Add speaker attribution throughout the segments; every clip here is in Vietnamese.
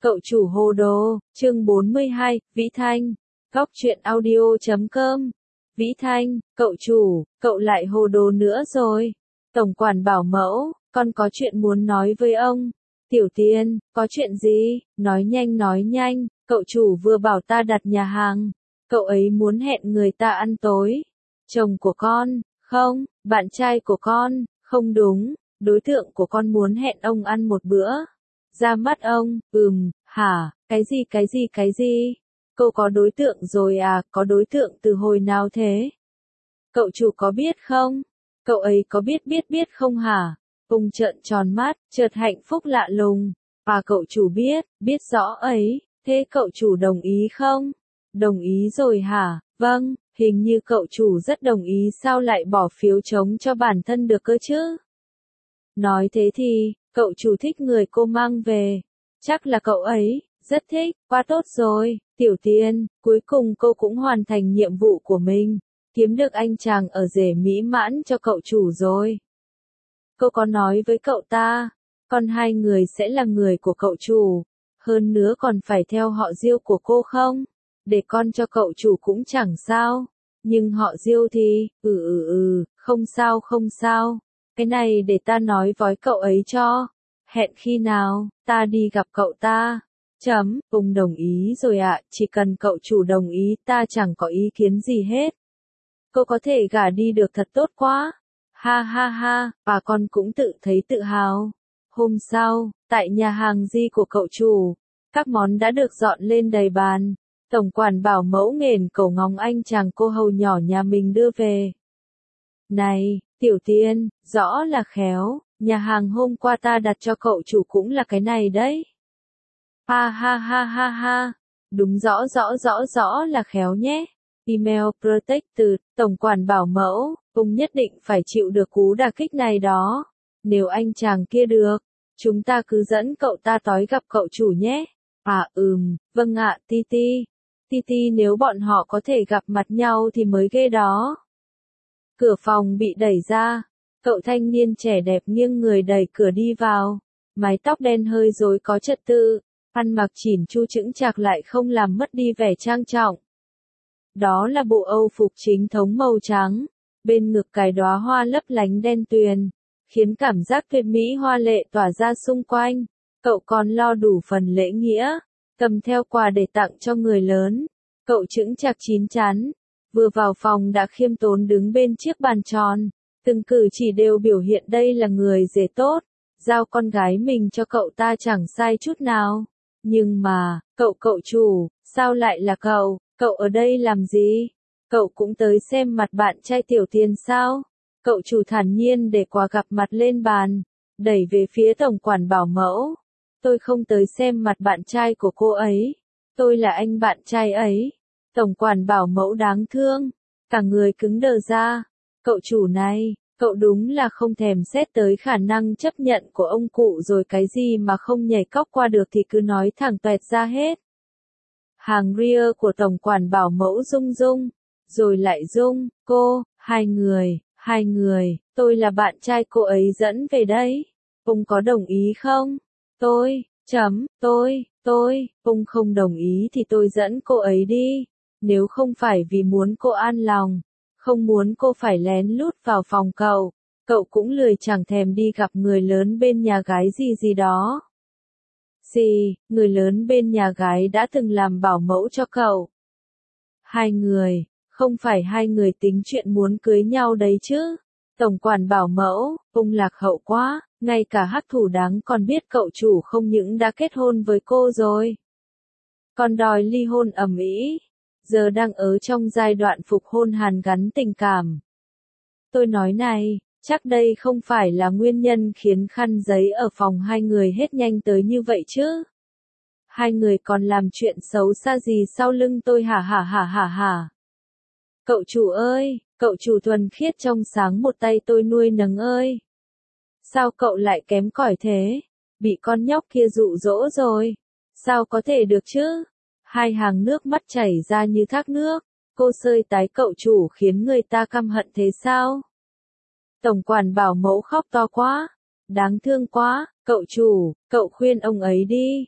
Speaker 1: Cậu chủ hồ đồ, chương 42, Vĩ Thanh, Góc truyện audio.com. Vĩ Thanh, cậu chủ, cậu lại hồ đồ nữa rồi. Tổng quản bảo mẫu, con có chuyện muốn nói với ông. Tiểu Tiên, có chuyện gì? Nói nhanh, cậu chủ vừa bảo ta đặt nhà hàng. Cậu ấy muốn hẹn người ta ăn tối. Chồng của con, không, bạn trai của con, không đúng, đối tượng của con muốn hẹn ông ăn một bữa. Ra mắt ông, hả, cái gì? Cô có đối tượng rồi à, có đối tượng từ hồi nào thế? Cậu chủ có biết không? Cậu ấy có biết không hả? Ung trợn tròn mắt, chợt hạnh phúc lạ lùng. À cậu chủ biết rõ ấy, thế cậu chủ đồng ý không? Đồng ý rồi hả? Vâng, hình như cậu chủ rất đồng ý, sao lại bỏ phiếu trống cho bản thân được cơ chứ? Nói thế thì, cậu chủ thích người cô mang về. Chắc là cậu ấy, rất thích, quá tốt rồi, Tiểu Tiên, cuối cùng cô cũng hoàn thành nhiệm vụ của mình, kiếm được anh chàng ở rể mỹ mãn cho cậu chủ rồi. Cô có nói với cậu ta, con hai người sẽ là người của cậu chủ, hơn nữa còn phải theo họ Diêu của cô không? Để con cho cậu chủ cũng chẳng sao, nhưng họ Diêu thì, không sao. Cái này để ta nói với cậu ấy cho. Hẹn khi nào, ta đi gặp cậu ta. Ông đồng ý rồi ạ, chỉ cần cậu chủ đồng ý ta chẳng có ý kiến gì hết. Cô có thể gả đi được thật tốt quá. Ha, và con cũng tự thấy tự hào. Hôm sau, tại nhà hàng Di của cậu chủ, các món đã được dọn lên đầy bàn. Tổng quản bảo mẫu nghển cầu ngóng anh chàng cô hầu nhỏ nhà mình đưa về. Này, Tiểu Tiên, rõ là khéo, nhà hàng hôm qua ta đặt cho cậu chủ cũng là cái này đấy. Ha, đúng rõ là khéo nhé. Email Protected, tổng quản bảo mẫu, ông nhất định phải chịu được cú đả kích này đó. Nếu anh chàng kia được, chúng ta cứ dẫn cậu ta tới gặp cậu chủ nhé. Vâng ạ, Titi nếu bọn họ có thể gặp mặt nhau thì mới ghê đó. Cửa phòng bị đẩy ra, cậu thanh niên trẻ đẹp nghiêng người đẩy cửa đi vào, mái tóc đen hơi rối có trật tự, ăn mặc chỉn chu chững chạc lại không làm mất đi vẻ trang trọng. Đó là bộ Âu phục chính thống màu trắng, bên ngực cài đóa hoa lấp lánh đen tuyền, khiến cảm giác tuyệt mỹ hoa lệ tỏa ra xung quanh. Cậu còn lo đủ phần lễ nghĩa, cầm theo quà để tặng cho người lớn. Cậu chững chạc chín chắn, vừa vào phòng đã khiêm tốn đứng bên chiếc bàn tròn, từng cử chỉ đều biểu hiện đây là người rể tốt, giao con gái mình cho cậu ta chẳng sai chút nào. Nhưng mà, cậu chủ, sao lại là cậu ở đây làm gì? Cậu cũng tới xem mặt bạn trai Tiểu Tiên sao? Cậu chủ thản nhiên để quà gặp mặt lên bàn, đẩy về phía tổng quản bảo mẫu. Tôi không tới xem mặt bạn trai của cô ấy, tôi là anh bạn trai ấy. Tổng quản bảo mẫu đáng thương, cả người cứng đờ ra. Cậu chủ này, cậu đúng là không thèm xét tới khả năng chấp nhận của ông cụ rồi, cái gì mà không nhảy cóc qua được thì cứ nói thẳng toẹt ra hết. Hàng ria của tổng quản bảo mẫu rung, rồi lại rung, cô, hai người, tôi là bạn trai cô ấy dẫn về đấy. Ông có đồng ý không? Ông không đồng ý thì tôi dẫn cô ấy đi. Nếu không phải vì muốn cô an lòng, không muốn cô phải lén lút vào phòng cậu cũng lười chẳng thèm đi gặp người lớn bên nhà gái gì đó. Người lớn bên nhà gái đã từng làm bảo mẫu cho cậu. Hai người, không phải hai người tính chuyện muốn cưới nhau đấy chứ. Tổng quản bảo mẫu, ông lạc hậu quá, ngay cả hắc thủ đáng còn biết cậu chủ không những đã kết hôn với cô rồi, còn đòi ly hôn ầm ĩ. Giờ đang ở trong giai đoạn phục hôn hàn gắn tình cảm. Tôi nói này, chắc đây không phải là nguyên nhân khiến khăn giấy ở phòng hai người hết nhanh tới như vậy chứ? Hai người còn làm chuyện xấu xa gì sau lưng tôi hả? Cậu chủ ơi, cậu chủ thuần khiết trong sáng một tay tôi nuôi nấng ơi. Sao cậu lại kém cỏi thế? Bị con nhóc kia dụ dỗ rồi. Sao có thể được chứ? Hai hàng nước mắt chảy ra như thác nước. Cô sơi tái cậu chủ khiến người ta căm hận thế sao? Tổng quản bảo mẫu khóc to quá. Đáng thương quá, cậu chủ, cậu khuyên ông ấy đi.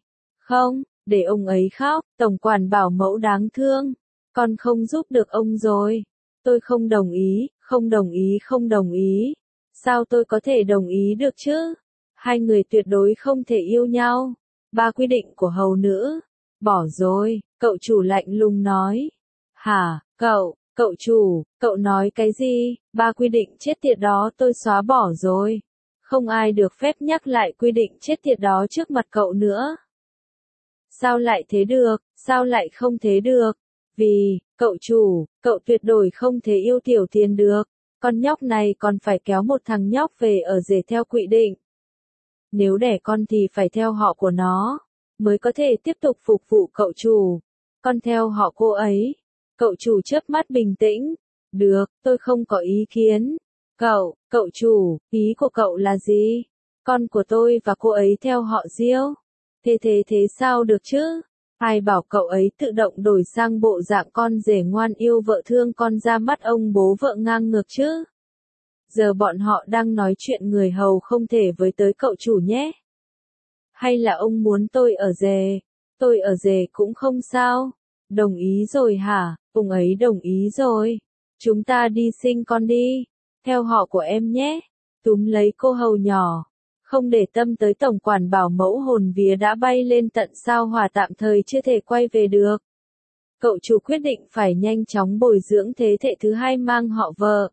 Speaker 1: Không, để ông ấy khóc, tổng quản bảo mẫu đáng thương. Con không giúp được ông rồi. Tôi không đồng ý, không đồng ý, không đồng ý. Sao tôi có thể đồng ý được chứ? Hai người tuyệt đối không thể yêu nhau. Ba quy định của hầu nữ. Bỏ rồi, cậu chủ lạnh lùng nói. Hả, cậu chủ, cậu nói cái gì? Ba quy định chết tiệt đó tôi xóa bỏ rồi. Không ai được phép nhắc lại quy định chết tiệt đó trước mặt cậu nữa. Sao lại thế được, sao lại không thế được? Vì, cậu chủ, cậu tuyệt đối không thể yêu Tiểu Tiền được. Con nhóc này còn phải kéo một thằng nhóc về ở rể theo quy định. Nếu đẻ con thì phải theo họ của nó, mới có thể tiếp tục phục vụ cậu chủ. Con theo họ cô ấy. Cậu chủ chớp mắt bình tĩnh. Được, tôi không có ý kiến. Cậu chủ, ý của cậu là gì? Con của tôi và cô ấy theo họ Diêu. Thế sao được chứ? Ai bảo cậu ấy tự động đổi sang bộ dạng con rể ngoan yêu vợ thương con ra mắt ông bố vợ ngang ngược chứ? Giờ bọn họ đang nói chuyện người hầu không thể với tới cậu chủ nhé. Hay là ông muốn tôi ở rể? Tôi ở rể cũng không sao. Đồng ý rồi hả? Ông ấy đồng ý rồi. Chúng ta đi sinh con đi. Theo họ của em nhé. Túm lấy cô hầu nhỏ. Không để tâm tới tổng quản bảo mẫu hồn vía đã bay lên tận sao Hỏa tạm thời chưa thể quay về được. Cậu chủ quyết định phải nhanh chóng bồi dưỡng thế hệ thứ hai mang họ vợ.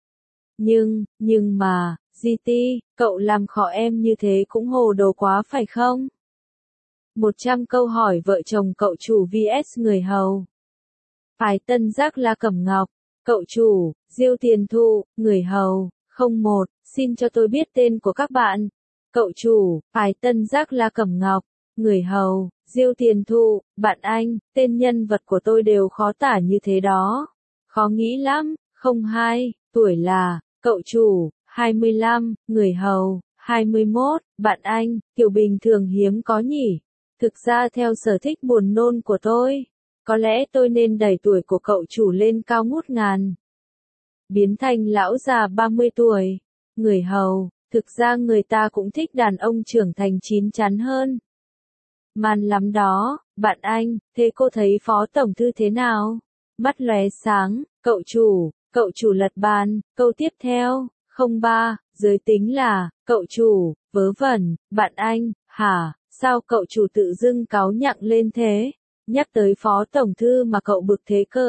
Speaker 1: Nhưng mà, GT, cậu làm khó em như thế cũng hồ đồ quá phải không? 100 câu hỏi vợ chồng cậu chủ vs người hầu. Phái Tân Giác La Cẩm Ngọc, cậu chủ, Diêu Tiền Thụ, người hầu, 01, xin cho tôi biết tên của các bạn. Cậu chủ, Phái Tân Giác La Cẩm Ngọc, người hầu, Diêu Tiền Thụ, bạn anh, tên nhân vật của tôi đều khó tả như thế đó. Khó nghĩ lắm, 02, tuổi là, cậu chủ, 25, người hầu, 21, bạn anh, kiểu bình thường hiếm có nhỉ. Thực ra theo sở thích buồn nôn của tôi, có lẽ tôi nên đẩy tuổi của cậu chủ lên cao ngút ngàn. Biến thành lão già 30 tuổi, người hầu, thực ra người ta cũng thích đàn ông trưởng thành chín chắn hơn. Man lắm đó, bạn anh, thế cô thấy phó tổng thư thế nào? Mắt lóe sáng, cậu chủ lật bàn, câu tiếp theo, 03, giới tính là, cậu chủ, vớ vẩn, bạn anh, hả, sao cậu chủ tự dưng cáu nhặng lên thế? Nhắc tới phó tổng thư mà cậu bực thế cơ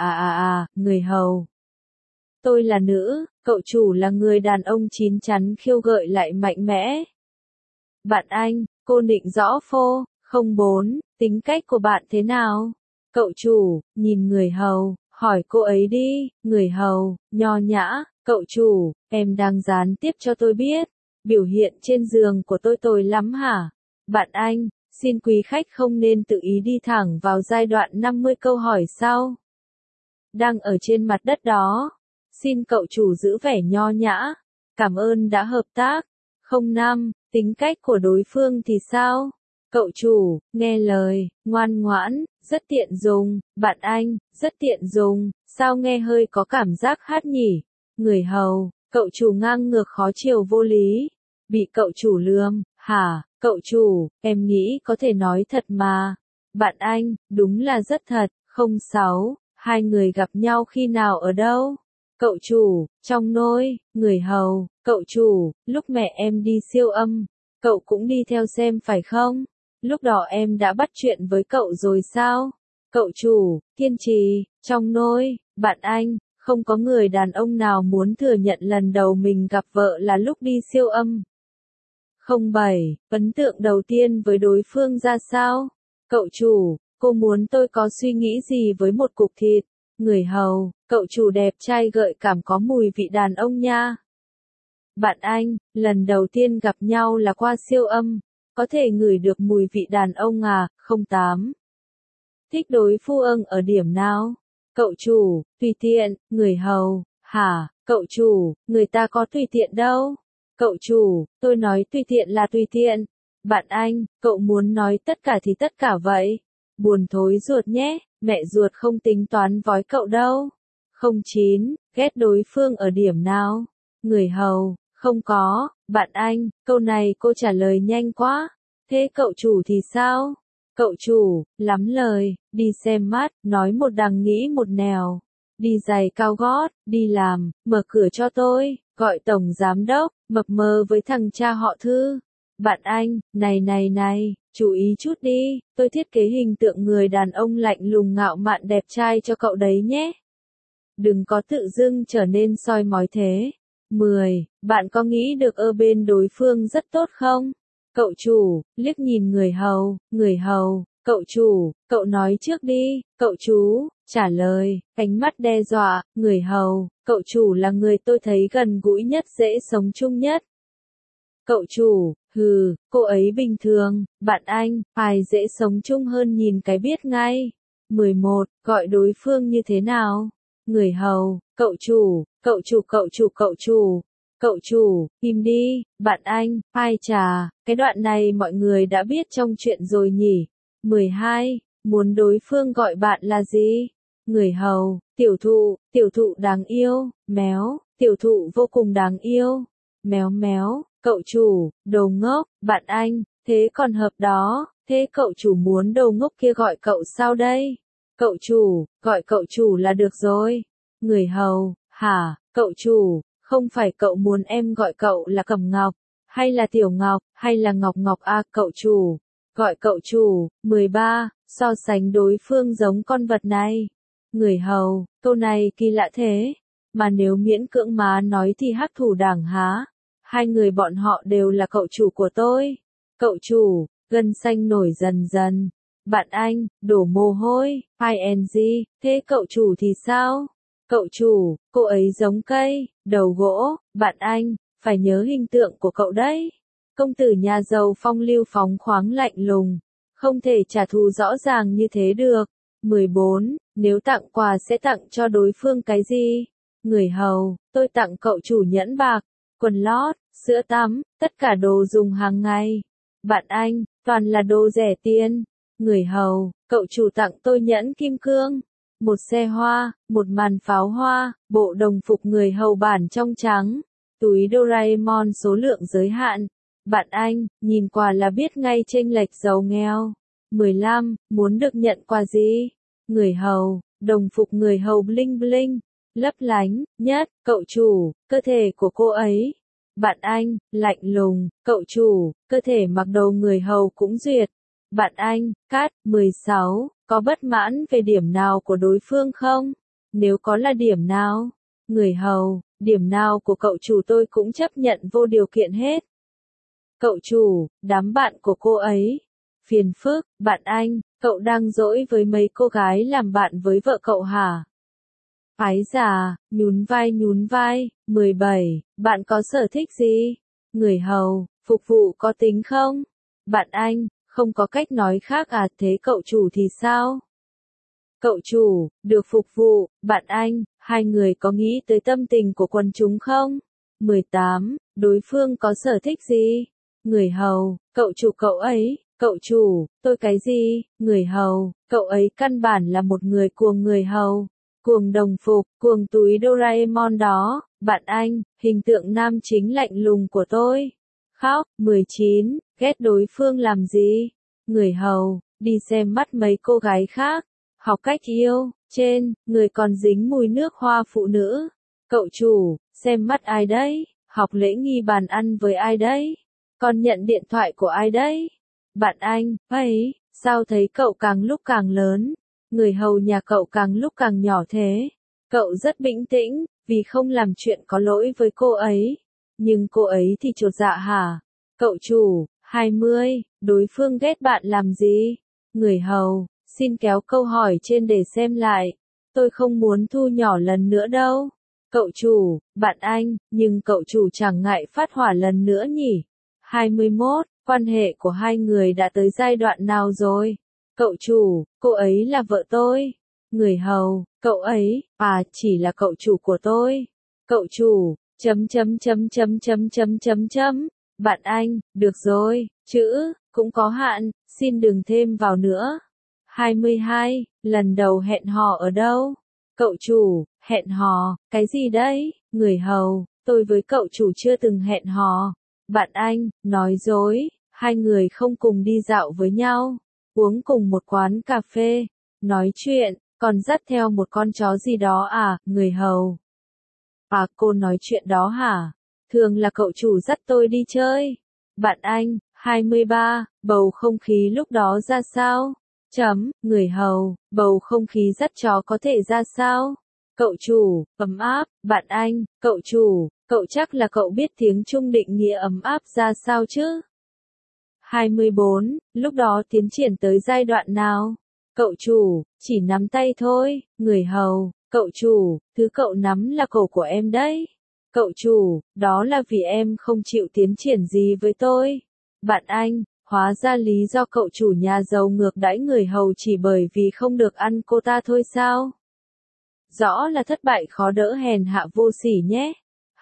Speaker 1: người hầu. Tôi là nữ, cậu chủ là người đàn ông chín chắn khiêu gợi lại mạnh mẽ. Bạn anh, cô định rõ phô, 04, tính cách của bạn thế nào? Cậu chủ, nhìn người hầu, hỏi cô ấy đi, người hầu, nho nhã, cậu chủ, em đang gián tiếp cho tôi biết, biểu hiện trên giường của tôi tồi lắm hả? Bạn anh, xin quý khách không nên tự ý đi thẳng vào giai đoạn 50 câu hỏi sau. Đang ở trên mặt đất đó. Xin cậu chủ giữ vẻ nho nhã. Cảm ơn đã hợp tác. 05, tính cách của đối phương thì sao? Cậu chủ, nghe lời, ngoan ngoãn, rất tiện dùng. Bạn anh, rất tiện dùng. Sao nghe hơi có cảm giác hát nhỉ? Người hầu, cậu chủ ngang ngược khó chiều vô lý. Bị cậu chủ lườm, hả? Cậu chủ, em nghĩ có thể nói thật mà. Bạn anh, đúng là rất thật. 06, hai người gặp nhau khi nào ở đâu? Cậu chủ, trong nôi, người hầu, cậu chủ, lúc mẹ em đi siêu âm, cậu cũng đi theo xem phải không? Lúc đó em đã bắt chuyện với cậu rồi sao? Cậu chủ, kiên trì, trong nôi, bạn anh, không có người đàn ông nào muốn thừa nhận lần đầu mình gặp vợ là lúc đi siêu âm. 07, ấn tượng đầu tiên với đối phương ra sao? Cậu chủ, cô muốn tôi có suy nghĩ gì với một cục thịt? Người hầu, cậu chủ đẹp trai gợi cảm có mùi vị đàn ông nha. Bạn anh, lần đầu tiên gặp nhau là qua siêu âm, có thể ngửi được mùi vị đàn ông à? 08. Thích đối phương ở điểm nào? Cậu chủ, tùy tiện, người hầu, hả? Cậu chủ, người ta có tùy tiện đâu. Cậu chủ, tôi nói tùy tiện là tùy tiện. Bạn anh, cậu muốn nói tất cả thì tất cả vậy. Buồn thối ruột nhé, mẹ ruột không tính toán vói cậu đâu. 09, ghét đối phương ở điểm nào? Người hầu, không có, bạn anh, câu này cô trả lời nhanh quá. Thế cậu chủ thì sao? Cậu chủ, lắm lời, đi xem mắt, nói một đằng nghĩ một nẻo. Đi giày cao gót, đi làm, mở cửa cho tôi, gọi tổng giám đốc, mập mờ với thằng cha họ Thư. Bạn anh, này, chú ý chút đi, tôi thiết kế hình tượng người đàn ông lạnh lùng ngạo mạn đẹp trai cho cậu đấy nhé. Đừng có tự dưng trở nên soi mói thế. 10. Bạn có nghĩ được ở bên đối phương rất tốt không? Cậu chủ, liếc nhìn người hầu, cậu chủ, cậu nói trước đi, cậu chú, trả lời, ánh mắt đe dọa, người hầu, cậu chủ là người tôi thấy gần gũi nhất dễ sống chung nhất. Cậu chủ, hừ, cô ấy bình thường, bạn anh, ai dễ sống chung hơn nhìn cái biết ngay. 11. Gọi đối phương như thế nào? Người hầu, cậu chủ, cậu chủ, im đi, bạn anh, ai chà, cái đoạn này mọi người đã biết trong chuyện rồi nhỉ. 12. Muốn đối phương gọi bạn là gì? Người hầu, tiểu thụ đáng yêu, méo, tiểu thụ vô cùng đáng yêu, méo, cậu chủ, đồ ngốc, bạn anh, thế còn hợp đó, thế cậu chủ muốn đồ ngốc kia gọi cậu sao đây? Cậu chủ, gọi cậu chủ là được rồi. Người hầu, hả, cậu chủ, không phải cậu muốn em gọi cậu là Cẩm Ngọc, hay là Tiểu Ngọc, hay là Ngọc Ngọc à cậu chủ, gọi cậu chủ. 13. So sánh đối phương giống con vật này. Người hầu, câu này kỳ lạ thế, mà nếu miễn cưỡng má nói thì hắc thủ đảng há. Hai người bọn họ đều là cậu chủ của tôi. Cậu chủ, gân xanh nổi dần dần. Bạn anh, đổ mồ hôi, ing, thế cậu chủ thì sao? Cậu chủ, cô ấy giống cây, đầu gỗ, bạn anh, phải nhớ hình tượng của cậu đấy. Công tử nhà giàu phong lưu phóng khoáng lạnh lùng, không thể trả thù rõ ràng như thế được. 14. Nếu tặng quà sẽ tặng cho đối phương cái gì? Người hầu, tôi tặng cậu chủ nhẫn bạc, quần lót, sữa tắm, tất cả đồ dùng hàng ngày. Bạn anh, toàn là đồ rẻ tiền. Người hầu, cậu chủ tặng tôi nhẫn kim cương, một xe hoa, một màn pháo hoa, bộ đồng phục người hầu bản trong trắng, túi Doraemon số lượng giới hạn. Bạn anh, nhìn quà là biết ngay chênh lệch giàu nghèo. 15. Muốn được nhận quà gì? Người hầu, đồng phục người hầu bling bling, lấp lánh, nhất, cậu chủ, cơ thể của cô ấy. Bạn anh, lạnh lùng, cậu chủ, cơ thể mặc đồ người hầu cũng duyệt. Bạn anh, cát. 16. Có bất mãn về điểm nào của đối phương không? Nếu có là điểm nào? Người hầu, điểm nào của cậu chủ tôi cũng chấp nhận vô điều kiện hết. Cậu chủ, đám bạn của cô ấy. Phiền phức, bạn anh, cậu đang dỗi với mấy cô gái làm bạn với vợ cậu hả? Ái già, nhún vai. 17. Bạn có sở thích gì? Người hầu, phục vụ có tính không? Bạn anh, không có cách nói khác à, thế cậu chủ thì sao? Cậu chủ, được phục vụ, bạn anh, hai người có nghĩ tới tâm tình của quần chúng không? 18. Đối phương có sở thích gì? Người hầu, cậu chủ cậu chủ, tôi cái gì? Người hầu, cậu ấy căn bản là một người cuồng người hầu. Cuồng đồng phục, cuồng túi Doraemon đó, bạn anh, hình tượng nam chính lạnh lùng của tôi. Khóc. 19. Ghét đối phương làm gì? Người hầu, đi xem mắt mấy cô gái khác, học cách yêu, trên, người còn dính mùi nước hoa phụ nữ. Cậu chủ, xem mắt ai đấy? Học lễ nghi bàn ăn với ai đấy? Còn nhận điện thoại của ai đấy? Bạn anh, ấy, sao thấy cậu càng lúc càng lớn? Người hầu nhà cậu càng lúc càng nhỏ thế. Cậu rất bình tĩnh, vì không làm chuyện có lỗi với cô ấy. Nhưng cô ấy thì chột dạ hả? Cậu chủ, 20. Đối phương ghét bạn làm gì? Người hầu, xin kéo câu hỏi trên để xem lại. Tôi không muốn thu nhỏ lần nữa đâu. Cậu chủ, bạn anh, nhưng cậu chủ chẳng ngại phát hỏa lần nữa nhỉ? 21. Quan hệ của hai người đã tới giai đoạn nào rồi? Cậu chủ, cô ấy là vợ tôi. Người hầu, cậu ấy, à, chỉ là cậu chủ của tôi. Cậu chủ, Bạn anh, được rồi, chữ, cũng có hạn, xin đừng thêm vào nữa. 22. Lần đầu hẹn hò ở đâu? Cậu chủ, hẹn hò, cái gì đấy? Người hầu, tôi với cậu chủ chưa từng hẹn hò. Bạn anh, nói dối, hai người không cùng đi dạo với nhau. uống cùng một quán cà phê, nói chuyện, còn dắt theo một con chó gì đó à, người hầu. À, cô nói chuyện đó hả? Thường là cậu chủ dắt tôi đi chơi. Bạn anh, 23, bầu không khí lúc đó ra sao? Người hầu, bầu không khí dắt chó có thể ra sao? Cậu chủ, ấm áp, bạn anh, cậu chủ, cậu chắc là cậu biết tiếng Trung định nghĩa ấm áp ra sao chứ? 24, lúc đó tiến triển tới giai đoạn nào? Cậu chủ, chỉ nắm tay thôi, người hầu, cậu chủ, thứ cậu nắm là cổ của em đấy. Cậu chủ, đó là vì em không chịu tiến triển gì với tôi. Bạn anh, hóa ra lý do cậu chủ nhà giàu ngược đãi người hầu chỉ bởi vì không được ăn cô ta thôi sao? Rõ là thất bại khó đỡ hèn hạ vô sỉ nhé.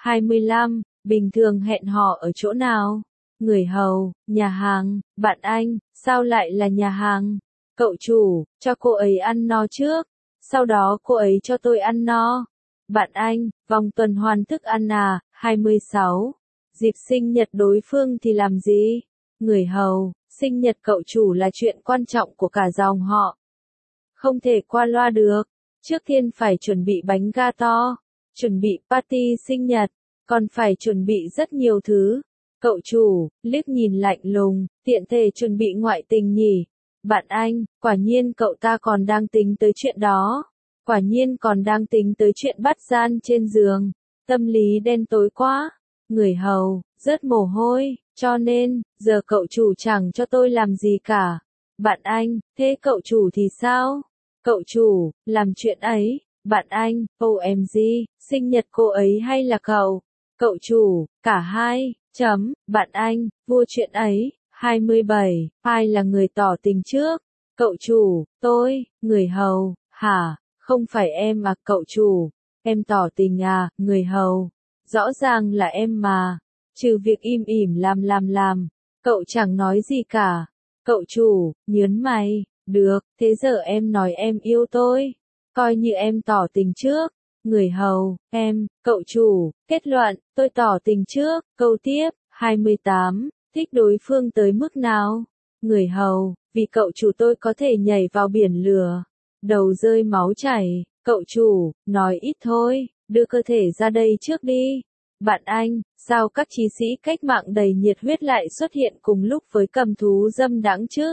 Speaker 1: 25, bình thường hẹn hò ở chỗ nào? Người hầu, nhà hàng, bạn anh, sao lại là nhà hàng? Cậu chủ, cho cô ấy ăn no trước, sau đó cô ấy cho tôi ăn no. Bạn anh, vòng tuần hoàn thức ăn à? 26, dịp sinh nhật đối phương thì làm gì? Người hầu, sinh nhật cậu chủ là chuyện quan trọng của cả dòng họ. Không thể qua loa được. Trước tiên phải chuẩn bị bánh gato, chuẩn bị party sinh nhật, còn phải chuẩn bị rất nhiều thứ. Cậu chủ, liếc nhìn lạnh lùng, tiện thể chuẩn bị ngoại tình nhỉ. Bạn anh, quả nhiên cậu ta còn đang tính tới chuyện đó. Quả nhiên còn đang tính tới chuyện bắt gian trên giường. Tâm lý đen tối quá. Người hầu, rớt mồ hôi, cho nên, giờ cậu chủ chẳng cho tôi làm gì cả. Bạn anh, thế cậu chủ thì sao? Cậu chủ, làm chuyện ấy. Bạn anh, OMG, sinh nhật cô ấy hay là cậu? Cậu chủ, cả hai. Bạn anh, vua chuyện ấy. 27, ai là người tỏ tình trước? Cậu chủ, tôi, người hầu, hả? Không phải em à, cậu chủ. Em tỏ tình à, người hầu. Rõ ràng là em mà. Trừ việc im ỉm làm. Cậu chẳng nói gì cả. Cậu chủ, nhớn mày. Được, thế giờ em nói em yêu tôi. Coi như em tỏ tình trước. Người hầu, em, cậu chủ, kết luận, tôi tỏ tình trước. Câu tiếp, 28, thích đối phương tới mức nào? Người hầu, vì cậu chủ tôi có thể nhảy vào biển lửa. Đầu rơi máu chảy, cậu chủ, nói ít thôi, đưa cơ thể ra đây trước đi. Bạn anh, sao các chí sĩ cách mạng đầy nhiệt huyết lại xuất hiện cùng lúc với cầm thú dâm đãng chứ?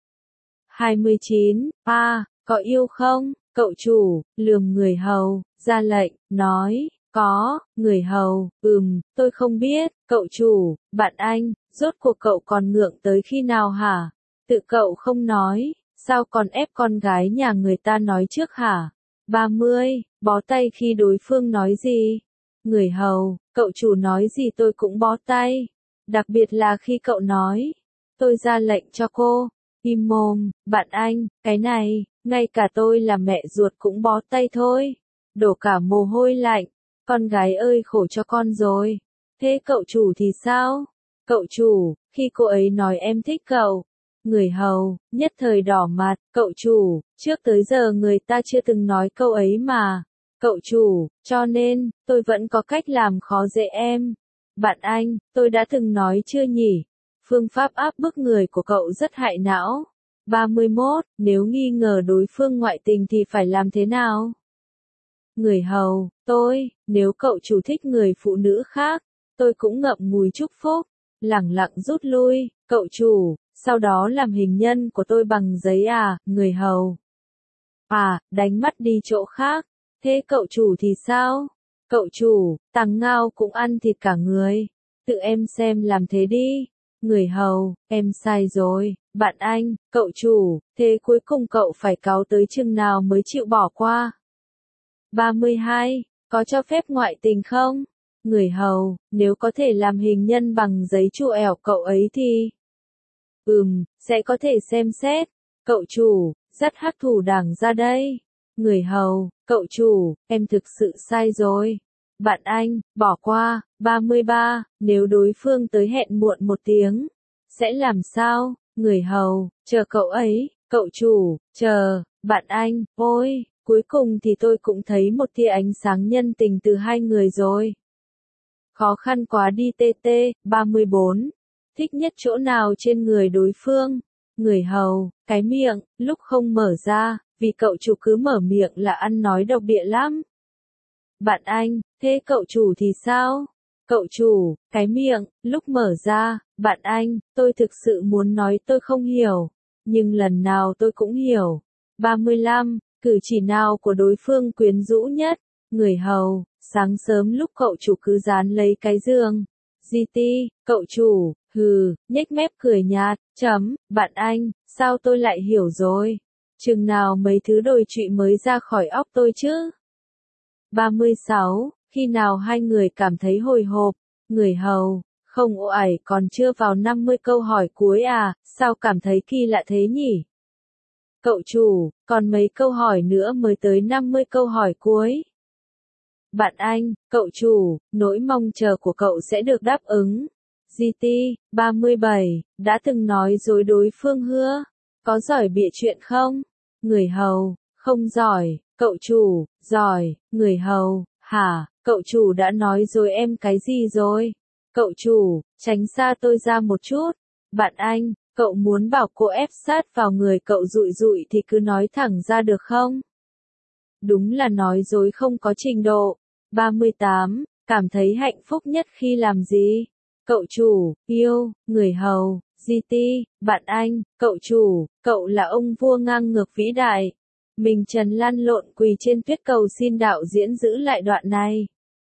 Speaker 1: 29, có yêu không? Cậu chủ, lườm người hầu, ra lệnh, nói, có, người hầu, tôi không biết, cậu chủ, bạn anh, rốt cuộc cậu còn ngượng tới khi nào hả? Tự cậu không nói, sao còn ép con gái nhà người ta nói trước hả? 30, bó tay khi đối phương nói gì? Người hầu, cậu chủ nói gì tôi cũng bó tay. Đặc biệt là khi cậu nói, tôi ra lệnh cho cô. Im mồm, bạn anh, cái này, ngay cả tôi là mẹ ruột cũng bó tay thôi. Đổ cả mồ hôi lạnh. Con gái ơi khổ cho con rồi. Thế cậu chủ thì sao? Cậu chủ, khi cô ấy nói em thích cậu. Người hầu, nhất thời đỏ mặt, cậu chủ, trước tới giờ người ta chưa từng nói câu ấy mà. Cậu chủ, cho nên, tôi vẫn có cách làm khó dễ em. Bạn anh, tôi đã từng nói chưa nhỉ? Phương pháp áp bức người của cậu rất hại não. 31, nếu nghi ngờ đối phương ngoại tình thì phải làm thế nào? Người hầu, nếu cậu chủ thích người phụ nữ khác, tôi cũng ngậm ngùi chúc phúc, lẳng lặng rút lui, cậu chủ, sau đó làm hình nhân của tôi bằng giấy à, người hầu. Đánh mắt đi chỗ khác, thế cậu chủ thì sao? Cậu chủ, tằng ngao cũng ăn thịt cả người, tự em xem làm thế đi. Người hầu, em sai rồi, bạn anh, cậu chủ, thế cuối cùng cậu phải cáu tới chừng nào mới chịu bỏ qua? 32, có cho phép ngoại tình không? Người hầu, nếu có thể làm hình nhân bằng giấy chù ẻo cậu ấy thì... sẽ có thể xem xét. Cậu chủ, dắt hắc thủ đảng ra đây. Người hầu, cậu chủ, em thực sự sai rồi. Bạn anh, bỏ qua. 33, nếu đối phương tới hẹn muộn 1 tiếng, sẽ làm sao? Người hầu, chờ cậu ấy. Cậu chủ, chờ. Bạn anh, ôi, cuối cùng thì tôi cũng thấy một tia ánh sáng nhân tình từ hai người rồi. Khó khăn quá đi TT. 34, thích nhất chỗ nào trên người đối phương? Người hầu, cái miệng, lúc không mở ra, vì cậu chủ cứ mở miệng là ăn nói độc địa lắm. Bạn anh, thế cậu chủ thì sao? Cậu chủ, cái miệng, lúc mở ra, bạn anh, tôi thực sự muốn nói tôi không hiểu. Nhưng lần nào tôi cũng hiểu. 35, cử chỉ nào của đối phương quyến rũ nhất? Người hầu, sáng sớm lúc cậu chủ cứ dán lấy cái giường. GT, cậu chủ, hừ, nhếch mép cười nhạt, bạn anh, sao tôi lại hiểu rồi? Chừng nào mấy thứ đồi trụy mới ra khỏi óc tôi chứ? 36, khi nào hai người cảm thấy hồi hộp? Người hầu, không ồ ải còn chưa vào 50 câu hỏi cuối à, sao cảm thấy kỳ lạ thế nhỉ? Cậu chủ, còn mấy câu hỏi nữa mới tới 50 câu hỏi cuối. Bạn anh, cậu chủ, nỗi mong chờ của cậu sẽ được đáp ứng. GT, 37, đã từng nói dối đối phương hứa. Có giỏi bịa chuyện không? Người hầu, không giỏi. Cậu chủ, giỏi. Người hầu, hả, cậu chủ đã nói dối em cái gì rồi? Cậu chủ, tránh xa tôi ra một chút. Bạn anh, cậu muốn bảo cô ép sát vào người cậu dụi dụi thì cứ nói thẳng ra được không? Đúng là nói dối không có trình độ. 38, cảm thấy hạnh phúc nhất khi làm gì? Cậu chủ, yêu, người hầu, GT, bạn anh, cậu chủ, cậu là ông vua ngang ngược vĩ đại. Mình Trần lăn lộn quỳ trên tuyết cầu xin đạo diễn giữ lại đoạn này.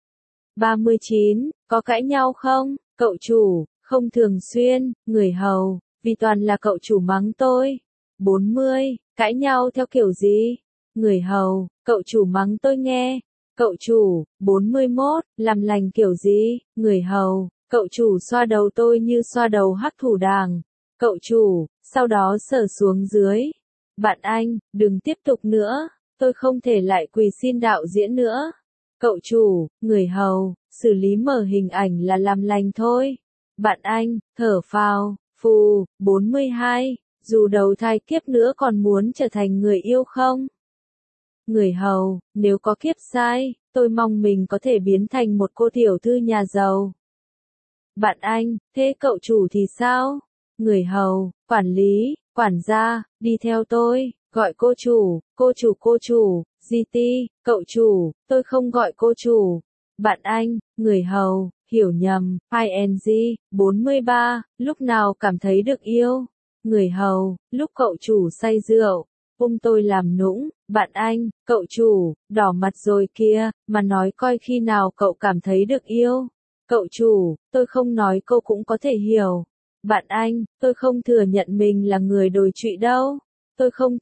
Speaker 1: 39, có cãi nhau không? Cậu chủ, không thường xuyên, người hầu, vì toàn là cậu chủ mắng tôi. 40, cãi nhau theo kiểu gì? Người hầu, cậu chủ mắng tôi nghe. Cậu chủ, 41, làm lành kiểu gì? Người hầu, cậu chủ xoa đầu tôi như xoa đầu hắc thủ đàng. Cậu chủ, sau đó sờ xuống dưới. Bạn anh, đừng tiếp tục nữa, tôi không thể lại quỳ xin đạo diễn nữa. Cậu chủ, người hầu, xử lý mở hình ảnh là làm lành thôi. Bạn anh, thở phào, phù, 42, dù đầu thai kiếp nữa còn muốn trở thành người yêu không? Người hầu, nếu có kiếp sai, tôi mong mình có thể biến thành một cô tiểu thư nhà giàu. Bạn anh, thế cậu chủ thì sao? Người hầu, quản lý, quản gia, đi theo tôi, gọi cô chủ, cô chủ, GT, cậu chủ, tôi không gọi cô chủ. Bạn anh, người hầu, hiểu nhầm, ING, 43, lúc nào cảm thấy được yêu? Người hầu, lúc cậu chủ say rượu, tôi làm nũng, bạn anh, cậu chủ, đỏ mặt rồi kia, mà nói coi khi nào cậu cảm thấy được yêu. Cậu chủ, tôi không nói cô cũng có thể hiểu. Bạn anh, tôi không thừa nhận mình là người đồi trụy đâu. Tôi không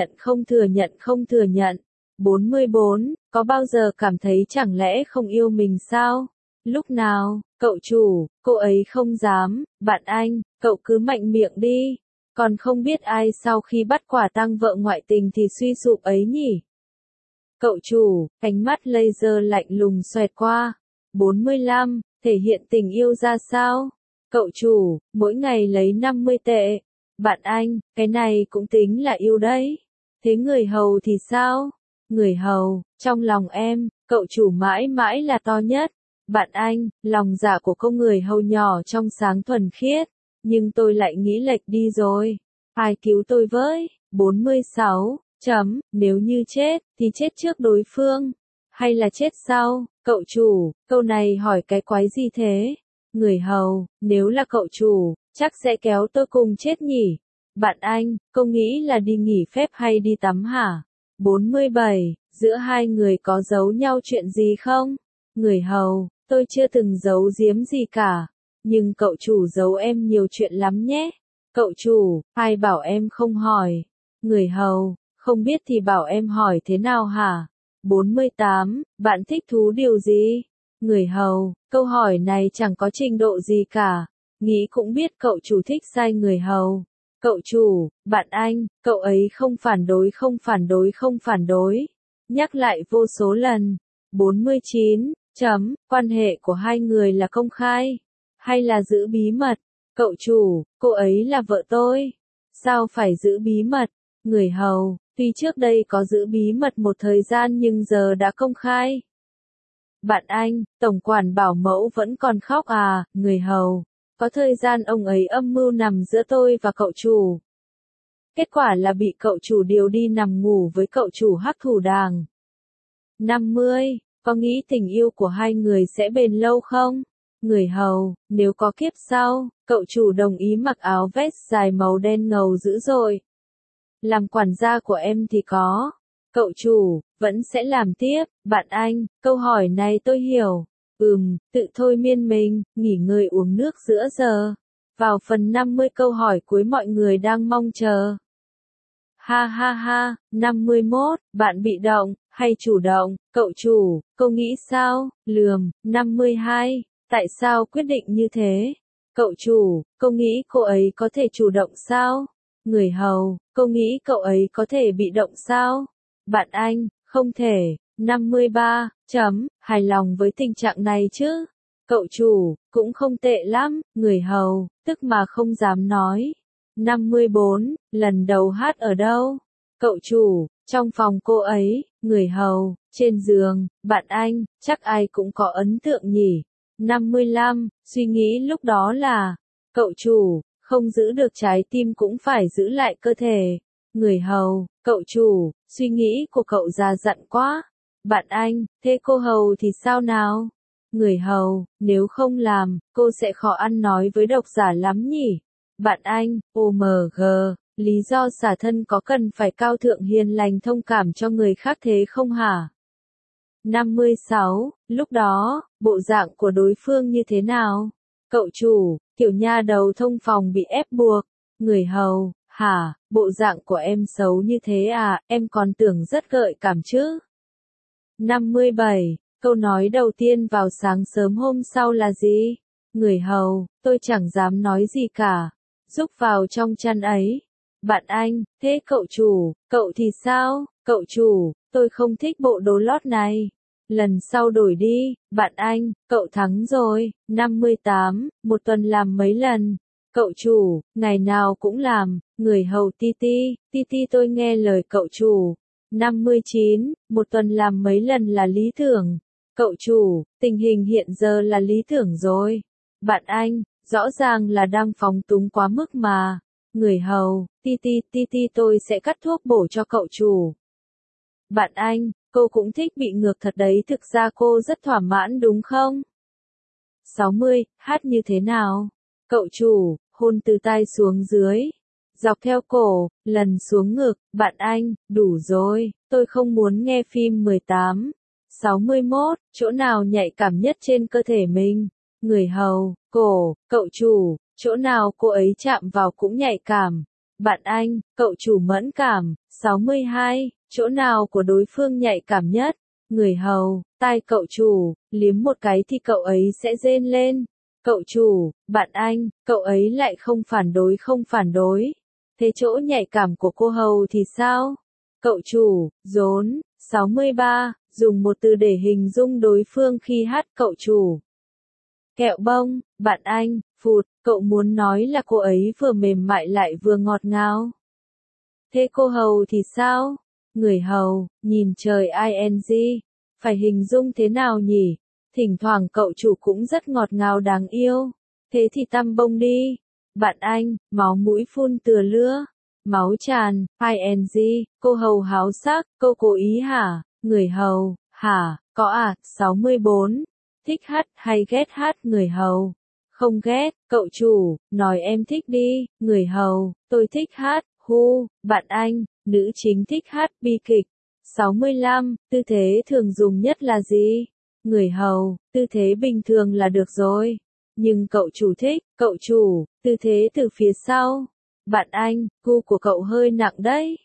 Speaker 1: thừa nhận. 44, có bao giờ cảm thấy chẳng lẽ không yêu mình sao? Lúc nào, cậu chủ, cô ấy không dám, bạn anh, cậu cứ mạnh miệng đi. Còn không biết ai sau khi bắt quả tang vợ ngoại tình thì suy sụp ấy nhỉ? Cậu chủ, ánh mắt laser lạnh lùng xoẹt qua. 45, thể hiện tình yêu ra sao? Cậu chủ, mỗi ngày lấy 50 tệ. Bạn anh, cái này cũng tính là yêu đấy. Thế người hầu thì sao? Người hầu, trong lòng em, cậu chủ mãi mãi là to nhất. Bạn anh, lòng dạ của cô người hầu nhỏ trong sáng thuần khiết. Nhưng tôi lại nghĩ lệch đi rồi. Ai cứu tôi với? 46, nếu như chết, thì chết trước đối phương. Hay là chết sau? Cậu chủ, câu này hỏi cái quái gì thế? Người hầu, nếu là cậu chủ, chắc sẽ kéo tôi cùng chết nhỉ? Bạn anh, cô nghĩ là đi nghỉ phép hay đi tắm hả? 47, giữa hai người có giấu nhau chuyện gì không? Người hầu, tôi chưa từng giấu giếm gì cả. Nhưng cậu chủ giấu em nhiều chuyện lắm nhé. Cậu chủ, ai bảo em không hỏi? Người hầu, không biết thì bảo em hỏi thế nào hả? 48, bạn thích thú điều gì? Người hầu, câu hỏi này chẳng có trình độ gì cả. Nghĩ cũng biết cậu chủ thích sai người hầu. Cậu chủ, bạn anh, cậu ấy không phản đối. Nhắc lại vô số lần. 49, quan hệ của hai người là công khai. Hay là giữ bí mật? Cậu chủ, cô ấy là vợ tôi. Sao phải giữ bí mật? Người hầu, tuy trước đây có giữ bí mật một thời gian nhưng giờ đã công khai. Bạn anh, tổng quản bảo mẫu vẫn còn khóc à? Người hầu, có thời gian ông ấy âm mưu nằm giữa tôi và cậu chủ. Kết quả là bị cậu chủ điều đi nằm ngủ với cậu chủ hắc thủ đàng. 50. Có nghĩ tình yêu của hai người sẽ bền lâu không? Người hầu, nếu có kiếp sau, cậu chủ đồng ý mặc áo vest dài màu đen ngầu dữ dội. Làm quản gia của em thì có. Cậu chủ, vẫn sẽ làm tiếp, bạn anh, câu hỏi này tôi hiểu. Tự thôi miên mình, nghỉ ngơi uống nước giữa giờ. Vào phần 50 câu hỏi cuối mọi người đang mong chờ. Ha ha ha, 51, bạn bị động, hay chủ động, cậu chủ, cô nghĩ sao, lườm, 52, tại sao quyết định như thế? Cậu chủ, cô nghĩ cô ấy có thể chủ động sao? Người hầu, cô nghĩ cậu ấy có thể bị động sao? Bạn anh, không thể, 53, hài lòng với tình trạng này chứ? Cậu chủ, cũng không tệ lắm, người hầu, tức mà không dám nói. 54, lần đầu hát ở đâu? Cậu chủ, trong phòng cô ấy, người hầu, trên giường, bạn anh, chắc ai cũng có ấn tượng nhỉ. 55, suy nghĩ lúc đó là, cậu chủ, không giữ được trái tim cũng phải giữ lại cơ thể. Người hầu, cậu chủ, suy nghĩ của cậu già dặn quá. Bạn anh, thế cô hầu thì sao nào? Người hầu, nếu không làm, cô sẽ khó ăn nói với độc giả lắm nhỉ? Bạn anh, OMG, lý do xả thân có cần phải cao thượng hiền lành thông cảm cho người khác thế không hả? 56, lúc đó, bộ dạng của đối phương như thế nào? Cậu chủ, kiểu nha đầu thông phòng bị ép buộc. Người hầu, hả, bộ dạng của em xấu như thế à, em còn tưởng rất gợi cảm chứ? 57, câu nói đầu tiên vào sáng sớm hôm sau là gì? Người hầu, tôi chẳng dám nói gì cả. Rúc vào trong chăn ấy. Bạn anh, thế cậu chủ, cậu thì sao? Cậu chủ, tôi không thích bộ đồ lót này. Lần sau đổi đi, bạn anh, cậu thắng rồi. 58, một tuần làm mấy lần? Cậu chủ, ngày nào cũng làm. Người hầu Titi tôi nghe lời cậu chủ. 59, một tuần làm mấy lần là lý tưởng. Cậu chủ, tình hình hiện giờ là lý tưởng rồi. Bạn anh, rõ ràng là đang phóng túng quá mức mà. Người hầu, Titi tôi sẽ cắt thuốc bổ cho cậu chủ. Bạn anh, cô cũng thích bị ngược thật đấy, thực ra cô rất thỏa mãn đúng không? 60, hát như thế nào? Cậu chủ, hôn từ tai xuống dưới. Dọc theo cổ, lần xuống ngực, bạn anh, đủ rồi, tôi không muốn nghe phim 18. 61, chỗ nào nhạy cảm nhất trên cơ thể mình? Người hầu, cổ, cậu chủ, chỗ nào cô ấy chạm vào cũng nhạy cảm. Bạn anh, cậu chủ mẫn cảm. 62, chỗ nào của đối phương nhạy cảm nhất? Người hầu, tai cậu chủ, liếm một cái thì cậu ấy sẽ rên lên. Cậu chủ, bạn anh, cậu ấy lại không phản đối. Thế chỗ nhạy cảm của cô hầu thì sao? Cậu chủ, rốn. 63, dùng một từ để hình dung đối phương khi hát cậu chủ. Kẹo bông, bạn anh, phụt, cậu muốn nói là cô ấy vừa mềm mại lại vừa ngọt ngào. Thế cô hầu thì sao? Người hầu, nhìn trời ing, phải hình dung thế nào nhỉ? Thỉnh thoảng cậu chủ cũng rất ngọt ngào đáng yêu. Thế thì tăm bông đi. Bạn anh, máu mũi phun từa lưa. Máu tràn, ing, cô hầu háo sắc, cô cố ý hả? Người hầu, hả, có à? 64, thích hát hay ghét hát? Người hầu, không ghét. Cậu chủ, nói em thích đi. Người hầu, tôi thích hát. Bạn anh, nữ chính thích hát bi kịch. 65, tư thế thường dùng nhất là gì? Người hầu, tư thế bình thường là được rồi. Nhưng cậu chủ thích, cậu chủ, tư thế từ phía sau. Bạn anh, gu của cậu hơi nặng đấy.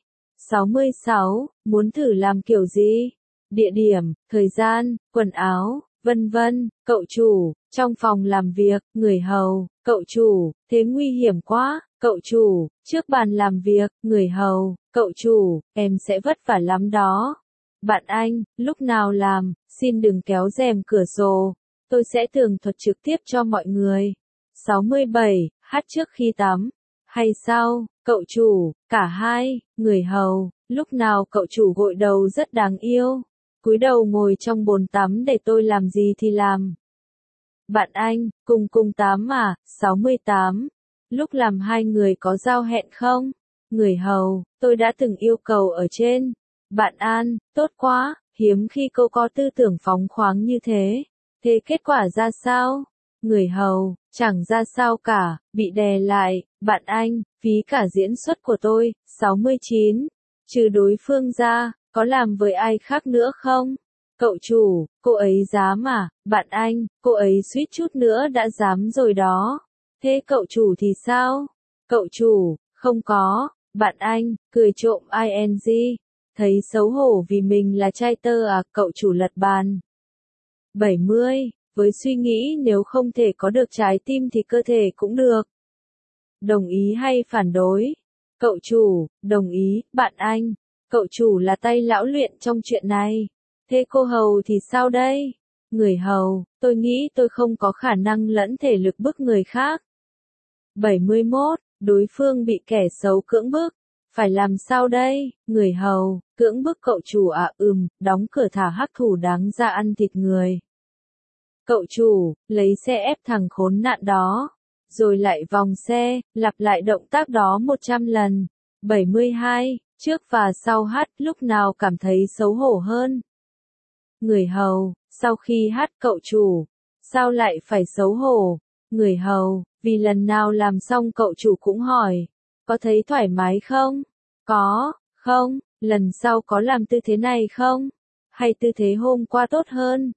Speaker 1: 66, muốn thử làm kiểu gì? Địa điểm, thời gian, quần áo, vân vân. Cậu chủ, trong phòng làm việc. Người hầu, cậu chủ, thế nguy hiểm quá. Cậu chủ, trước bàn làm việc. Người hầu, cậu chủ, em sẽ vất vả lắm đó. Bạn anh, lúc nào làm, xin đừng kéo rèm cửa sổ. Tôi sẽ tường thuật trực tiếp cho mọi người. 67, hát trước khi tắm. Hay sao, cậu chủ, cả hai. Người hầu, lúc nào cậu chủ gội đầu rất đáng yêu. Cúi đầu ngồi trong bồn tắm để tôi làm gì thì làm. Bạn anh, cùng tắm à? 68, lúc làm hai người có giao hẹn không? Người hầu, tôi đã từng yêu cầu ở trên. Bạn An, tốt quá, hiếm khi cô có tư tưởng phóng khoáng như thế. Thế kết quả ra sao? Người hầu, chẳng ra sao cả, bị đè lại. Bạn Anh, phí cả diễn xuất của tôi, 69. Trừ đối phương ra, có làm với ai khác nữa không? Cậu chủ, cô ấy dám à? Bạn Anh, cô ấy suýt chút nữa đã dám rồi đó. Thế cậu chủ thì sao? Cậu chủ, không có. Bạn Anh, cười trộm ing. Thấy xấu hổ vì mình là trai tơ à? Cậu chủ lật bàn. 70. Với suy nghĩ nếu không thể có được trái tim thì cơ thể cũng được. Đồng ý hay phản đối? Cậu chủ, đồng ý. Bạn Anh, cậu chủ là tay lão luyện trong chuyện này. Thế cô hầu thì sao đây? Người hầu, tôi nghĩ tôi không có khả năng lẫn thể lực bức người khác. 71. Đối phương bị kẻ xấu cưỡng bức. Phải làm sao đây? Người hầu, cưỡng bức cậu chủ à? Đóng cửa thả hắc thủ đáng ra ăn thịt người. Cậu chủ, lấy xe ép thằng khốn nạn đó. Rồi lại vòng xe, lặp lại động tác đó 100 lần. 72. Trước và sau hát lúc nào cảm thấy xấu hổ hơn? Người hầu, sau khi hát cậu chủ. Sao lại phải xấu hổ? Người hầu, vì lần nào làm xong cậu chủ cũng hỏi. Có thấy thoải mái không? Có, không, lần sau có làm tư thế này không? Hay tư thế hôm qua tốt hơn?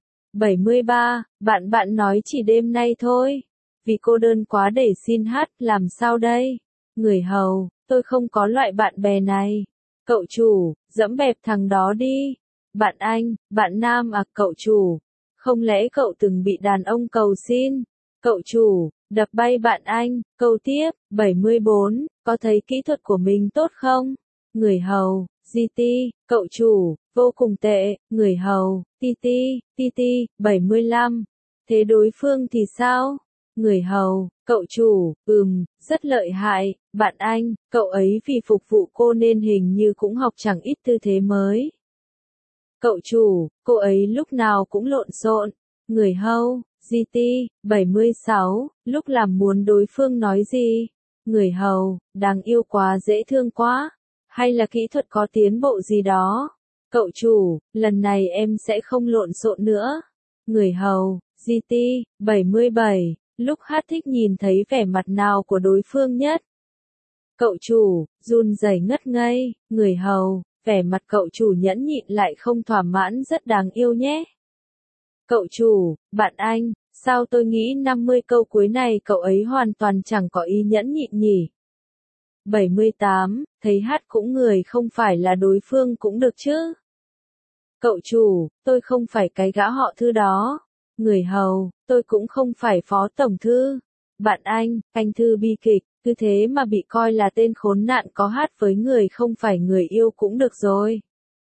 Speaker 1: 73. Bạn nói chỉ đêm nay thôi. Vì cô đơn quá để xin hát, làm sao đây? Người hầu, tôi không có loại bạn bè này. Cậu chủ, dẫm bẹp thằng đó đi. Bạn Anh, bạn nam à? Cậu chủ, không lẽ cậu từng bị đàn ông cầu xin? Cậu chủ, đập bay bạn Anh. Câu tiếp. 74. Có thấy kỹ thuật của mình tốt không? Người hầu, GT, cậu chủ, vô cùng tệ. Người hầu, TT. 75. Thế đối phương thì sao? Người hầu, cậu chủ, rất lợi hại. Bạn Anh, cậu ấy vì phục vụ cô nên hình như cũng học chẳng ít tư thế mới. Cậu chủ, cô ấy lúc nào cũng lộn xộn. Người hầu, GT. 76. Lúc làm muốn đối phương nói gì? Người hầu, đáng yêu quá, dễ thương quá. Hay là kỹ thuật có tiến bộ gì đó? Cậu chủ, lần này em sẽ không lộn xộn nữa. Người hầu, GT. 77. Lúc hát thích nhìn thấy vẻ mặt nào của đối phương nhất? Cậu chủ, run rẩy ngất ngây. Người hầu, vẻ mặt cậu chủ nhẫn nhịn lại không thỏa mãn rất đáng yêu nhé. Cậu chủ, bạn Anh, sao tôi nghĩ 50 câu cuối này cậu ấy hoàn toàn chẳng có ý nhẫn nhịn nhỉ? 78. Thấy hát cũng người không phải là đối phương cũng được chứ? Cậu chủ, tôi không phải cái gã họ Thư đó. Người hầu, tôi cũng không phải phó tổng thư. Bạn anh Thư bi kịch, cứ thế mà bị coi là tên khốn nạn có hát với người không phải người yêu cũng được rồi.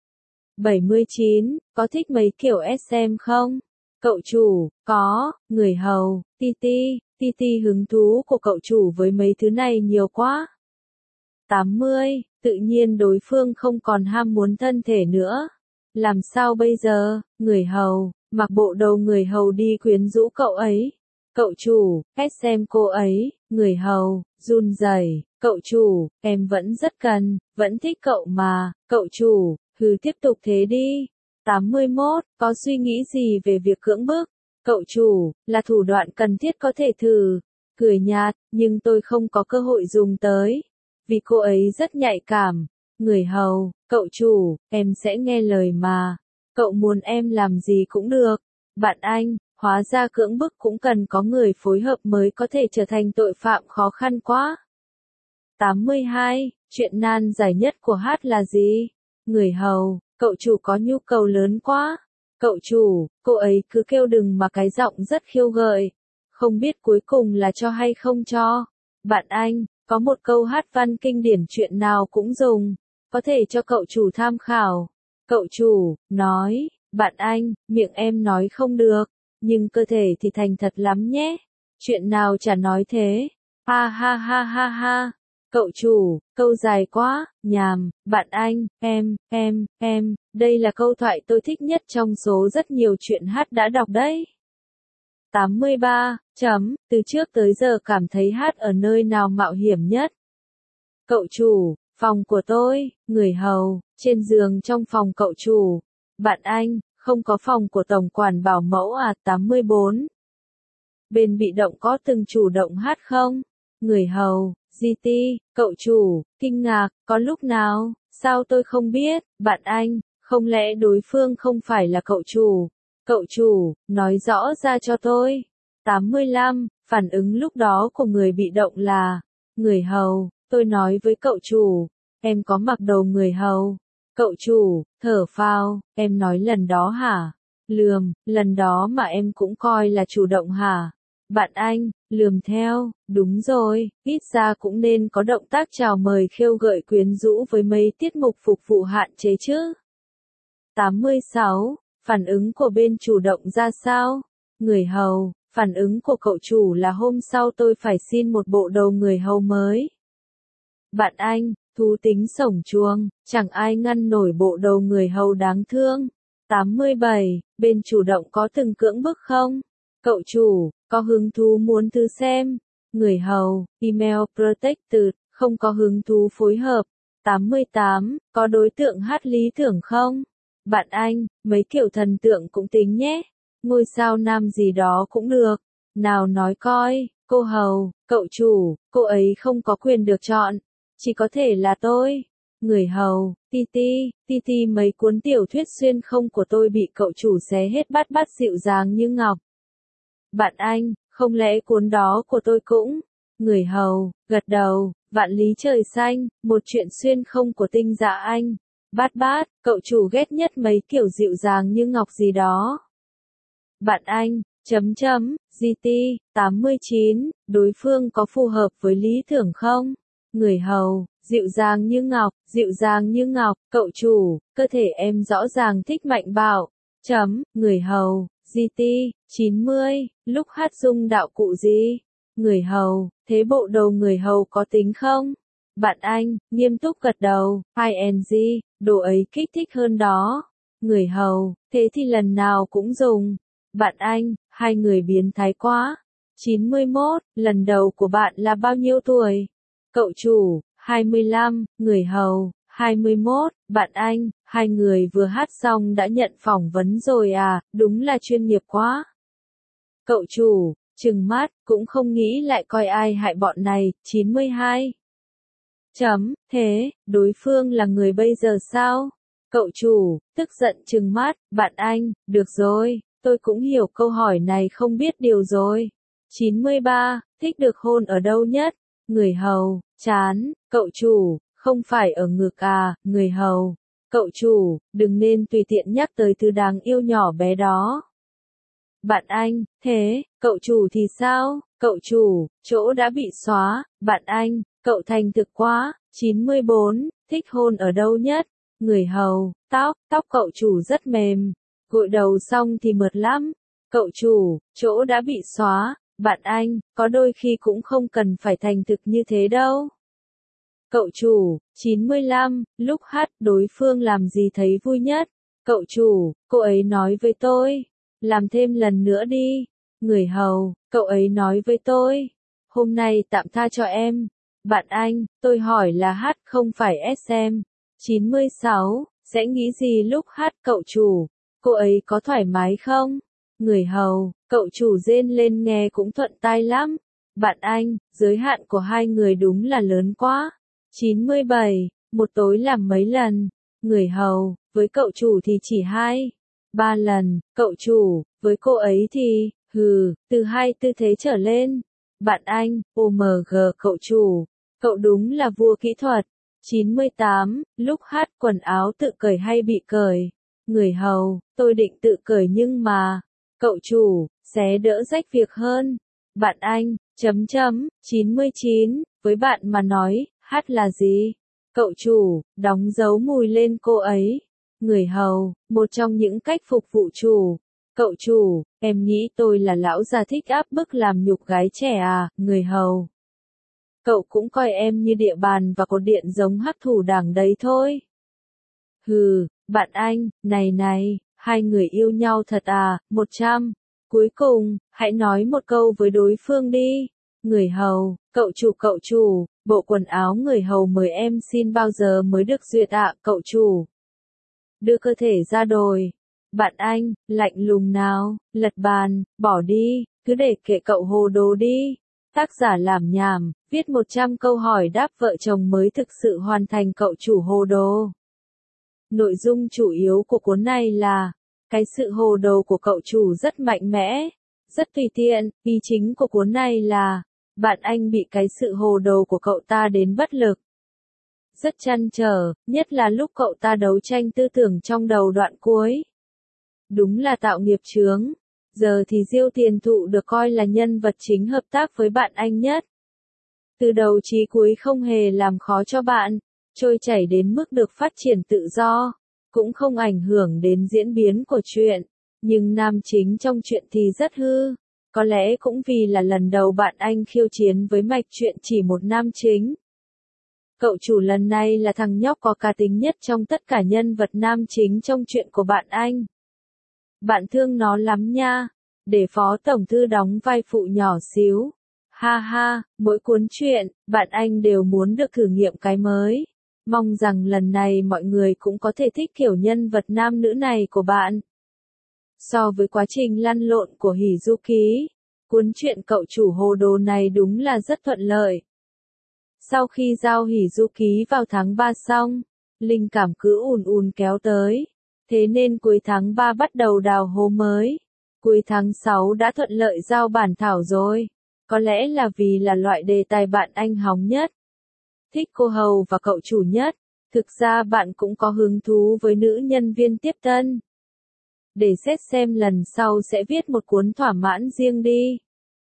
Speaker 1: 79. Có thích mấy kiểu SM không? Cậu chủ, có. Người hầu, TT hứng thú của cậu chủ với mấy thứ này nhiều quá. 80. Tự nhiên đối phương không còn ham muốn thân thể nữa. Làm sao bây giờ? Người hầu, mặc bộ đầu người hầu đi quyến rũ cậu ấy. Cậu chủ, xem cô ấy. Người hầu, run rẩy. Cậu chủ, em vẫn rất cần, vẫn thích cậu mà. Cậu chủ, tiếp tục thế đi. 81. Có suy nghĩ gì về việc cưỡng bức? Cậu chủ, là thủ đoạn cần thiết có thể thử. Cười nhạt, nhưng tôi không có cơ hội dùng tới. Vì cô ấy rất nhạy cảm. Người hầu, cậu chủ, em sẽ nghe lời mà. Cậu muốn em làm gì cũng được. Bạn Anh, hóa ra cưỡng bức cũng cần có người phối hợp mới có thể trở thành tội phạm khó khăn quá. 82. Chuyện nan giải nhất của hát là gì? Người hầu, cậu chủ có nhu cầu lớn quá. Cậu chủ, cô ấy cứ kêu đừng mà cái giọng rất khiêu gợi. Không biết cuối cùng là cho hay không cho. Bạn Anh, có một câu hát văn kinh điển chuyện nào cũng dùng. Có thể cho cậu chủ tham khảo. Cậu chủ, nói, bạn Anh, miệng em nói không được, nhưng cơ thể thì thành thật lắm nhé. Chuyện nào chả nói thế. Ha ha ha ha ha. Cậu chủ, câu dài quá, nhàm. Bạn Anh, em, đây là câu thoại tôi thích nhất trong số rất nhiều chuyện hát đã đọc đấy. 83. Từ trước tới giờ cảm thấy hát ở nơi nào mạo hiểm nhất? Cậu chủ, Phòng của tôi, người hầu, trên giường trong phòng cậu chủ. Bạn anh, không có phòng của tổng quản bảo mẫu à? 84. Bên bị động có từng chủ động hát không? Người hầu, GT, cậu chủ, kinh ngạc, có lúc nào, sao tôi không biết? Bạn anh, không lẽ đối phương không phải là cậu chủ? Cậu chủ, nói rõ ra cho tôi. 85, phản ứng lúc đó của người bị động là, người hầu, tôi nói với cậu chủ, em có mặc đồ người hầu. Cậu chủ, thở phào, em nói lần đó hả? Lườm, lần đó mà em cũng coi là chủ động hả? Bạn anh, lườm theo, đúng rồi, ít ra cũng nên có động tác chào mời khêu gợi quyến rũ với mấy tiết mục phục vụ hạn chế chứ. 86, phản ứng của bên chủ động ra sao? Người hầu, phản ứng của cậu chủ là hôm sau tôi phải xin một bộ đồ người hầu mới. Bạn anh, thú tính sổng chuồng, chẳng ai ngăn nổi bộ đồ người hầu đáng thương. 87, bên chủ động có từng cưỡng bức không? Cậu chủ, có hứng thú muốn thử xem. Người hầu, email protected, không có hứng thú phối hợp. 88, có đối tượng hát lý tưởng không? Bạn anh, mấy kiểu thần tượng cũng tính nhé. Ngôi sao nam gì đó cũng được. Nào nói coi, cô hầu, cậu chủ, cô ấy không có quyền được chọn. Chỉ có thể là tôi. Người hầu, Titi mấy cuốn tiểu thuyết xuyên không của tôi bị cậu chủ xé hết bát bát dịu dàng như ngọc. Bạn anh, không lẽ cuốn đó của tôi cũng? Người hầu, gật đầu, vạn lý trời xanh, một chuyện xuyên không của tinh dạ anh. Bát bát, cậu chủ ghét nhất mấy kiểu dịu dàng như ngọc gì đó. Bạn anh, GT, 89, đối phương có phù hợp với lý tưởng không? Người hầu, dịu dàng như ngọc, cậu chủ, cơ thể em rõ ràng thích mạnh bạo. Người hầu, GT, 90, lúc hát dung đạo cụ gì? Người hầu, thế bộ đồ người hầu có tính không? Bạn anh, nghiêm túc gật đầu, ING, đồ ấy kích thích hơn đó. Người hầu, thế thì lần nào cũng dùng. Bạn anh, hai người biến thái quá. 91, lần đầu của bạn là bao nhiêu tuổi? Cậu chủ, 25, người hầu, 21, bạn anh, hai người vừa hát xong đã nhận phỏng vấn rồi à, đúng là chuyên nghiệp quá. Cậu chủ, trừng mắt, cũng không nghĩ lại coi ai hại bọn này, 92. Thế, đối phương là người bây giờ sao? Cậu chủ, tức giận trừng mắt, bạn anh, được rồi, tôi cũng hiểu câu hỏi này không biết điều rồi. 93, thích được hôn ở đâu nhất? Người hầu, chán, cậu chủ, không phải ở ngực à, người hầu. Cậu chủ, đừng nên tùy tiện nhắc tới thứ đáng yêu nhỏ bé đó. Bạn anh, thế, cậu chủ thì sao? Cậu chủ, chỗ đã bị xóa, bạn anh, cậu thành thực quá. 94, thích hôn ở đâu nhất? Người hầu, tóc cậu chủ rất mềm. Gội đầu xong thì mượt lắm. Cậu chủ, chỗ đã bị xóa, bạn anh, có đôi khi cũng không cần phải thành thực như thế đâu. Cậu chủ, 95, lúc hát đối phương làm gì thấy vui nhất? Cậu chủ, cô ấy nói với tôi, làm thêm lần nữa đi. Người hầu, cậu ấy nói với tôi, hôm nay tạm tha cho em. Bạn anh, tôi hỏi là hát không phải SM. 96, sẽ nghĩ gì lúc hát cậu chủ? Cô ấy có thoải mái không? Người hầu, cậu chủ rên lên nghe cũng thuận tai lắm. Bạn anh, giới hạn của hai người đúng là lớn quá. 97, một tối làm mấy lần? Người hầu, với cậu chủ thì chỉ 2-3 lần, cậu chủ, với cô ấy thì, từ 2 tư thế trở lên. Bạn anh, OMG cậu chủ, cậu đúng là vua kỹ thuật. 98, lúc hát quần áo tự cởi hay bị cởi? Người hầu, tôi định tự cởi nhưng mà, cậu chủ, xé đỡ rách việc hơn. Bạn anh, 99, với bạn mà nói, hát là gì? Cậu chủ, đóng dấu mùi lên cô ấy. Người hầu, một trong những cách phục vụ chủ. Cậu chủ, em nghĩ tôi là lão già thích áp bức làm nhục gái trẻ à? Người hầu, cậu cũng coi em như địa bàn và cột điện giống hắc thủ đảng đấy thôi. Bạn anh, này, hai người yêu nhau thật à? 100. Cuối cùng, hãy nói một câu với đối phương đi. Người hầu, cậu chủ, bộ quần áo người hầu mời em xin bao giờ mới được duyệt ạ, cậu chủ? Đưa cơ thể ra đồi. Bạn anh, lạnh lùng nào, lật bàn, bỏ đi, cứ để kệ cậu hồ đồ đi. Tác giả làm nhảm, viết 100 câu hỏi đáp vợ chồng mới thực sự hoàn thành cậu chủ hồ đồ. Nội dung chủ yếu của cuốn này là, cái sự hồ đồ của cậu chủ rất mạnh mẽ, rất tùy tiện, ý chính của cuốn này là, bạn anh bị cái sự hồ đồ của cậu ta đến bất lực. Rất trăn trở, nhất là lúc cậu ta đấu tranh tư tưởng trong đầu đoạn cuối. Đúng là tạo nghiệp chướng. Giờ thì Diêu Tiền Thụ được coi là nhân vật chính hợp tác với bạn anh nhất. Từ đầu chí cuối không hề làm khó cho bạn, trôi chảy đến mức được phát triển tự do, cũng không ảnh hưởng đến diễn biến của chuyện. Nhưng nam chính trong chuyện thì rất hư. Có lẽ cũng vì là lần đầu bạn anh khiêu chiến với mạch truyện chỉ một nam chính. Cậu chủ lần này là thằng nhóc có cá tính nhất trong tất cả nhân vật nam chính trong chuyện của bạn anh. Bạn thương nó lắm nha. Để phó tổng thư đóng vai phụ nhỏ xíu. Ha ha, mỗi cuốn truyện, bạn anh đều muốn được thử nghiệm cái mới. Mong rằng lần này mọi người cũng có thể thích kiểu nhân vật nam nữ này của bạn. So với quá trình lăn lộn của Hizuki, cuốn truyện cậu chủ hồ đồ này đúng là rất thuận lợi. Sau khi giao Hizuki vào tháng 3 xong, linh cảm cứ ùn ùn kéo tới. Thế nên cuối tháng 3 bắt đầu đào hố mới. Cuối tháng 6 đã thuận lợi giao bản thảo rồi. Có lẽ là vì là loại đề tài bạn anh hóng nhất. Thích cô hầu và cậu chủ nhất. Thực ra bạn cũng có hứng thú với nữ nhân viên tiếp tân. Để xét xem lần sau sẽ viết một cuốn thỏa mãn riêng đi.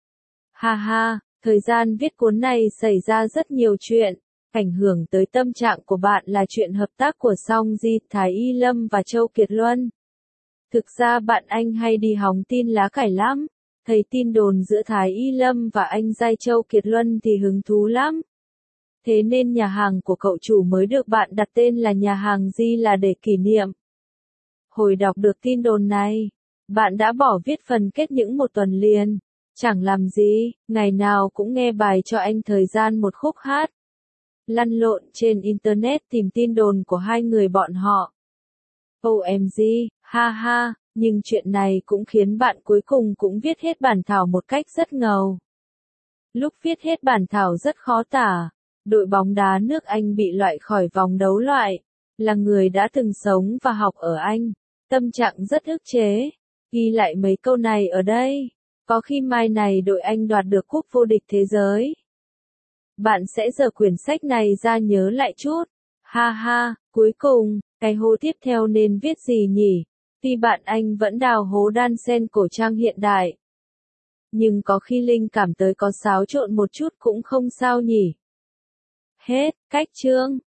Speaker 1: Ha ha, thời gian viết cuốn này xảy ra rất nhiều chuyện. Ảnh hưởng tới tâm trạng của bạn là chuyện hợp tác của Song Ji, Thái Y Lâm và Châu Kiệt Luân. Thực ra bạn anh hay đi hóng tin lá cải lắm. Thấy tin đồn giữa Thái Y Lâm và anh giai Châu Kiệt Luân thì hứng thú lắm. Thế nên nhà hàng của cậu chủ mới được bạn đặt tên là nhà hàng Di là để kỷ niệm. Hồi đọc được tin đồn này, bạn đã bỏ viết phần kết những một tuần liền. Chẳng làm gì, ngày nào cũng nghe bài cho anh thời gian một khúc hát. Lăn lộn trên Internet tìm tin đồn của hai người bọn họ. OMG, ha ha, nhưng chuyện này cũng khiến bạn cuối cùng cũng viết hết bản thảo một cách rất ngầu. Lúc viết hết bản thảo rất khó tả. Đội bóng đá nước Anh bị loại khỏi vòng đấu loại. Là người đã từng sống và học ở Anh. Tâm trạng rất ức chế. Ghi lại mấy câu này ở đây. Có khi mai này đội Anh đoạt được cúp vô địch thế giới. Bạn sẽ giở quyển sách này ra nhớ lại chút. Ha ha, cuối cùng, cái hố tiếp theo nên viết gì nhỉ? Tuy bạn anh vẫn đào hố đan sen cổ trang hiện đại. Nhưng có khi linh cảm tới có xáo trộn một chút cũng không sao nhỉ. Hết, cách chương.